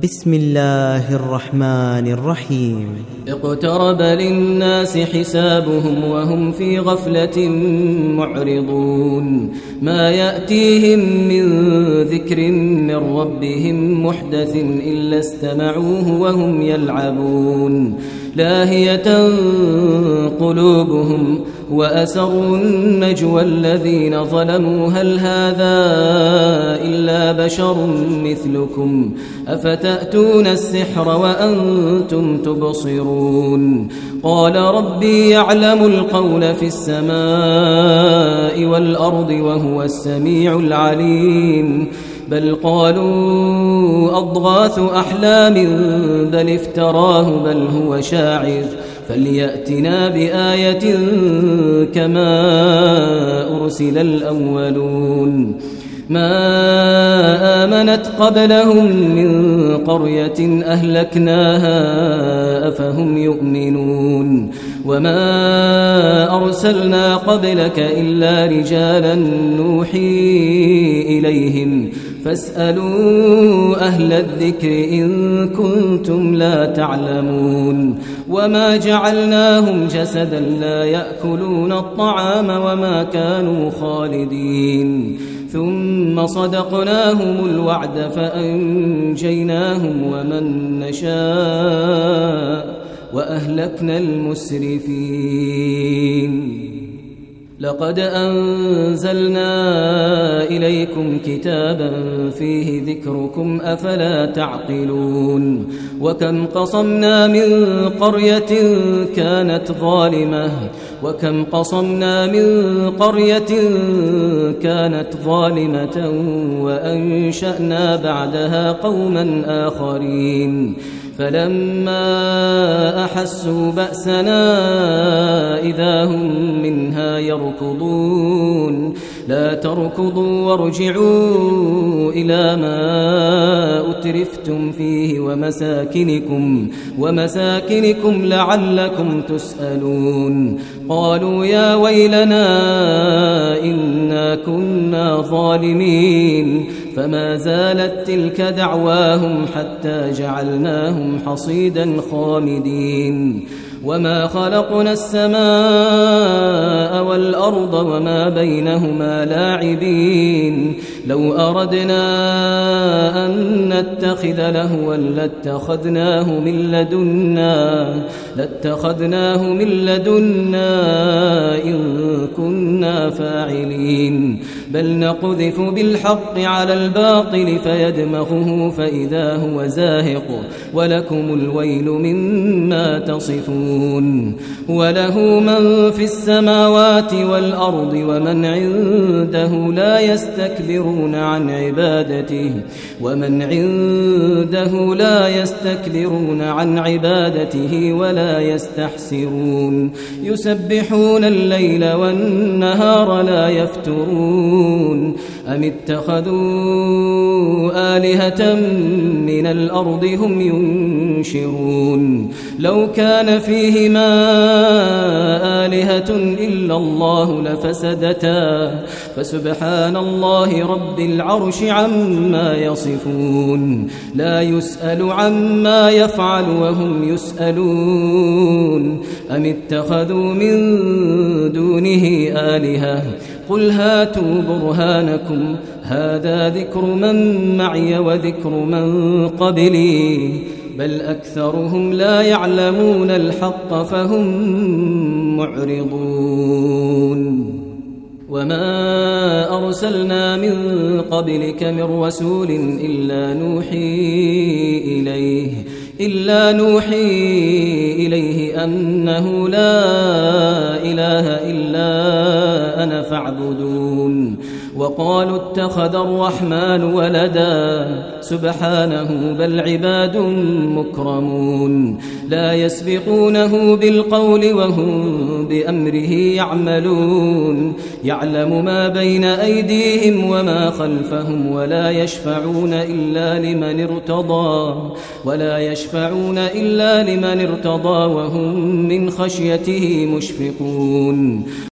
بسم الله الرحمن الرحيم. اقترب للناس حسابهم وهم في غفلة معرضون. ما يأتيهم من ذكر من ربهم محدث إلا استمعوه وهم يلعبون. لاهية قلوبهم وأسروا النجوى الذين ظلموا هل هذا إلا بشر مثلكم أفتأتون السحر وأنتم تبصرون. قال ربي يعلم القول في السماء والأرض وهو السميع العليم. بل قالوا أضغاث أحلام بل افتراه بل هو شاعر فليأتنا بآية كما أرسل الأولون. ما آمنت قبلهم من قرية أهلكناها أفهم يؤمنون. وما أرسلنا قبلك إلا رجالا نوحي إليهم فاسألوا أهل الذكر إن كنتم لا تعلمون. وما جعلناهم جسدا لا يأكلون الطعام وما كانوا خالدين. ثم صدقناهم الوعد فأنجيناهم ومن نشاء وأهلكنا المسرفين. لقد أنزلنا إليكم كتابا فيه ذكركم أفلا تعقلون. وكم قصمنا من قرية كانت ظالمة وأنشأنا بعدها قوما آخرين. فلما أحسوا بأسنا إذا هم منها يركضون. لا تركضوا وارجعوا إلى ما أترفتم فيه ومساكنكم لعلكم تسألون. قالوا يا ويلنا إنا كنا ظالمين. فما زالت تلك دعواهم حتى جعلناهم حصيدا خامدين. وما خلقنا السماء والأرض وما بينهما لاعبين. لو أردنا أن نتخذ لهوا لاتخذناه من لدنا إن كنا فاعلين. بل نقذف بالحق على الباطل فيدمغه فإذا هو زاهق ولكم الويل مما تصفون. وله من في السماوات والأرض ومن عنده لا يستكبرون عن عبادته ولا يستحسرون. يسبحون الليل والنهار لا يفترون. أم اتخذوا آلهة من الأرض هم ينشرون. لو كان فيهما آلهة إلا الله لفسدتا فسبحان الله رب العرش عما يصفون. لا يسأل عما يفعل وهم يسألون. أم اتخذوا من دونه آلهة قل هاتوا برهانكم هذا ذكر من معي وذكر من قبلي بل أكثرهم لا يعلمون الحق فهم معرضون. وما أرسلنا من قبلك من رسول إلا نوحي إليه أنه لا إله إلا أنا فاعبدون. وقالوا اتخذ الرحمن ولدا سبحانه بل عباد مكرمون. لا يسبقونه بالقول وهم بأمره يعملون. يعلم ما بين أيديهم وما خلفهم ولا يشفعون إلا لمن ارتضى وهم من خشيته مشفقون.